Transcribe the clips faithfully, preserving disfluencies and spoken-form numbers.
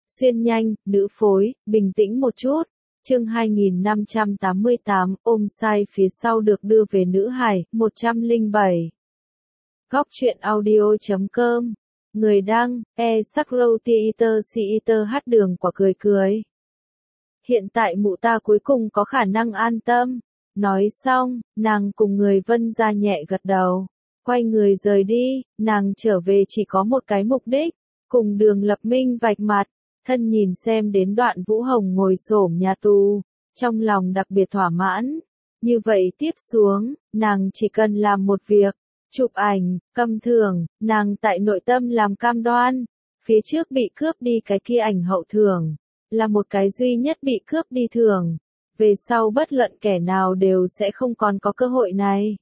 Xuyên nhanh, nữ phối, bình tĩnh một chút. Chương hai nghìn năm trăm tám mươi tám, ôm sai phía sau được đưa về nữ hải, một trăm lẻ bảy. Góc truyện audio chấm com. Người đăng, e Sakro Theater Theater hát đường quả cười cười. Hiện tại mụ ta cuối cùng có khả năng an tâm. Nói xong, nàng cùng người Vân ra nhẹ gật đầu. Quay người rời đi, nàng trở về chỉ có một cái mục đích. Cùng Đường Lập Minh vạch mặt. Thân nhìn xem đến Đoạn Vũ Hồng ngồi xổm nhà tù, trong lòng đặc biệt thỏa mãn. Như vậy tiếp xuống, nàng chỉ cần làm một việc, chụp ảnh, cầm thưởng, nàng tại nội tâm làm cam đoan. Phía trước bị cướp đi cái kia ảnh hậu thưởng, là một cái duy nhất bị cướp đi thưởng. Về sau bất luận kẻ nào đều sẽ không còn có cơ hội này.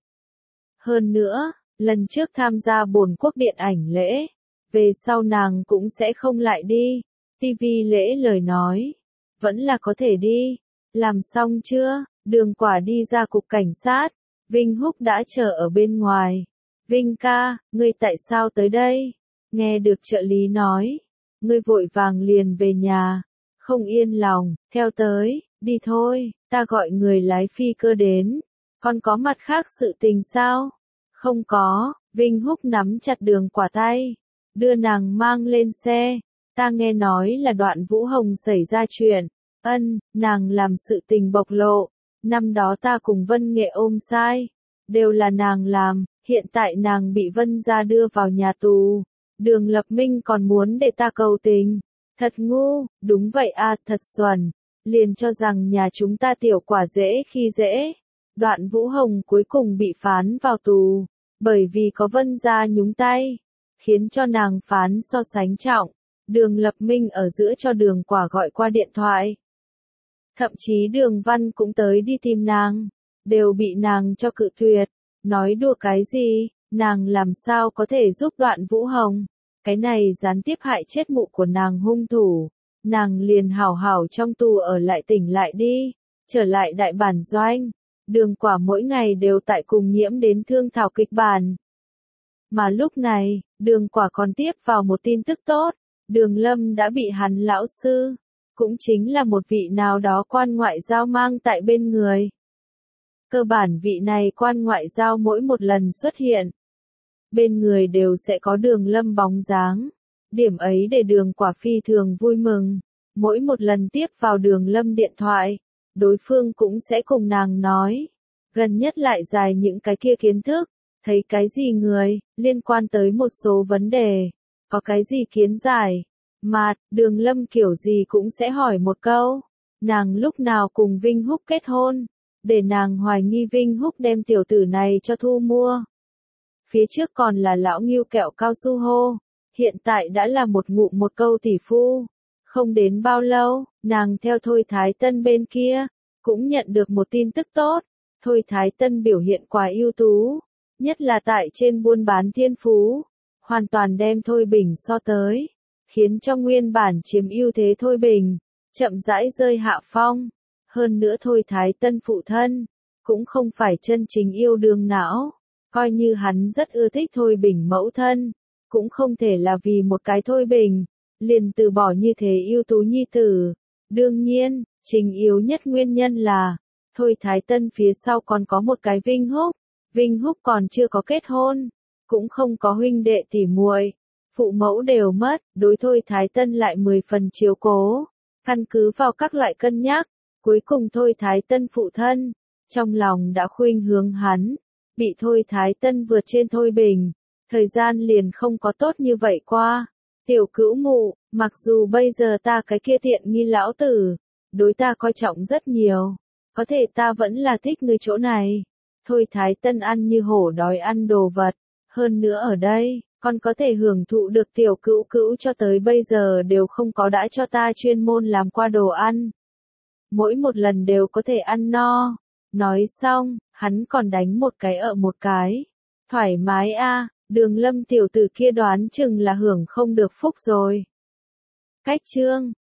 Hơn nữa, lần trước tham gia bổn quốc điện ảnh lễ, về sau nàng cũng sẽ không lại đi. ti vi lễ lời nói, vẫn là có thể đi. Làm xong chưa? Đường Quả đi ra cục cảnh sát, Vinh Húc đã chờ ở bên ngoài. Vinh ca, ngươi tại sao tới đây? Nghe được trợ lý nói, ngươi vội vàng liền về nhà, không yên lòng, theo tới, đi thôi, ta gọi người lái phi cơ đến. Còn có mặt khác sự tình sao? Không có, Vinh Húc nắm chặt Đường Quả tay, đưa nàng mang lên xe. Ta nghe nói là Đoạn Vũ Hồng xảy ra chuyện. Ân, nàng làm sự tình bộc lộ. Năm đó ta cùng Vân Nghệ ôm sai. Đều là nàng làm, hiện tại nàng bị Vân gia đưa vào nhà tù. Đường Lập Minh còn muốn để ta cầu tình. Thật ngu, đúng vậy à, thật xuẩn. Liền cho rằng nhà chúng ta tiểu quả dễ khi dễ. Đoạn Vũ Hồng cuối cùng bị phán vào tù. Bởi vì có Vân gia nhúng tay. Khiến cho nàng phán so sánh trọng. Đường Lập Minh ở giữa cho Đường Quả gọi qua điện thoại. Thậm chí Đường Văn cũng tới đi tìm nàng. Đều bị nàng cho cự tuyệt. Nói đùa cái gì, nàng làm sao có thể giúp Đoạn Vũ Hồng. Cái này gián tiếp hại chết mụ của nàng hung thủ. Nàng liền hảo hảo trong tù ở lại tỉnh lại đi. Trở lại đại bản doanh. Đường Quả mỗi ngày đều tại cùng Nhiễm đến thương thảo kịch bản. Mà lúc này, Đường Quả còn tiếp vào một tin tức tốt. Đường Lâm đã bị hắn lão sư, cũng chính là một vị nào đó quan ngoại giao mang tại bên người. Cơ bản vị này quan ngoại giao mỗi một lần xuất hiện, bên người đều sẽ có Đường Lâm bóng dáng. Điểm ấy để Đường Quả phi thường vui mừng. Mỗi một lần tiếp vào Đường Lâm điện thoại, đối phương cũng sẽ cùng nàng nói. Gần nhất lại dài những cái kia kiến thức, thấy cái gì người, liên quan tới một số vấn đề. Có cái gì kiến giải? Mà, Đường Lâm kiểu gì cũng sẽ hỏi một câu. Nàng lúc nào cùng Vinh Húc kết hôn? Để nàng hoài nghi Vinh Húc đem tiểu tử này cho thu mua. Phía trước còn là lão nghiêu kẹo cao su hô. Hiện tại đã là một ngụm một câu tỷ phu. Không đến bao lâu, nàng theo Thôi Thái Tân bên kia, cũng nhận được một tin tức tốt. Thôi Thái Tân biểu hiện quá ưu tú. Nhất là tại trên buôn bán thiên phú. Hoàn toàn đem Thôi Bình so tới, khiến cho nguyên bản chiếm ưu thế Thôi Bình, chậm rãi rơi hạ phong. Hơn nữa Thôi Thái Tân phụ thân, cũng không phải chân chính yêu đương não, coi như hắn rất ưa thích Thôi Bình mẫu thân, cũng không thể là vì một cái Thôi Bình, liền từ bỏ như thế ưu tú nhi tử. Đương nhiên, chính yếu nhất nguyên nhân là, Thôi Thái Tân phía sau còn có một cái Vinh Húc, Vinh Húc còn chưa có kết hôn. Cũng không có huynh đệ tỉ muội, phụ mẫu đều mất, đối Thôi Thái Tân lại mười phần chiếu cố. Căn cứ vào các loại cân nhắc, cuối cùng Thôi Thái Tân phụ thân, trong lòng đã khuynh hướng hắn, bị Thôi Thái Tân vượt trên Thôi Bình, thời gian liền không có tốt như vậy qua. Tiểu Cữu mụ, mặc dù bây giờ ta cái kia tiện nghi lão tử, đối ta coi trọng rất nhiều, có thể ta vẫn là thích người chỗ này. Thôi Thái Tân ăn như hổ đói ăn đồ vật. Hơn nữa ở đây, con có thể hưởng thụ được Tiểu Cữu Cữu cho tới bây giờ đều không có đã cho ta chuyên môn làm qua đồ ăn. Mỗi một lần đều có thể ăn no. Nói xong, hắn còn đánh một cái ở một cái. Thoải mái a, Đường Lâm tiểu tử kia đoán chừng là hưởng không được phúc rồi. Cách chương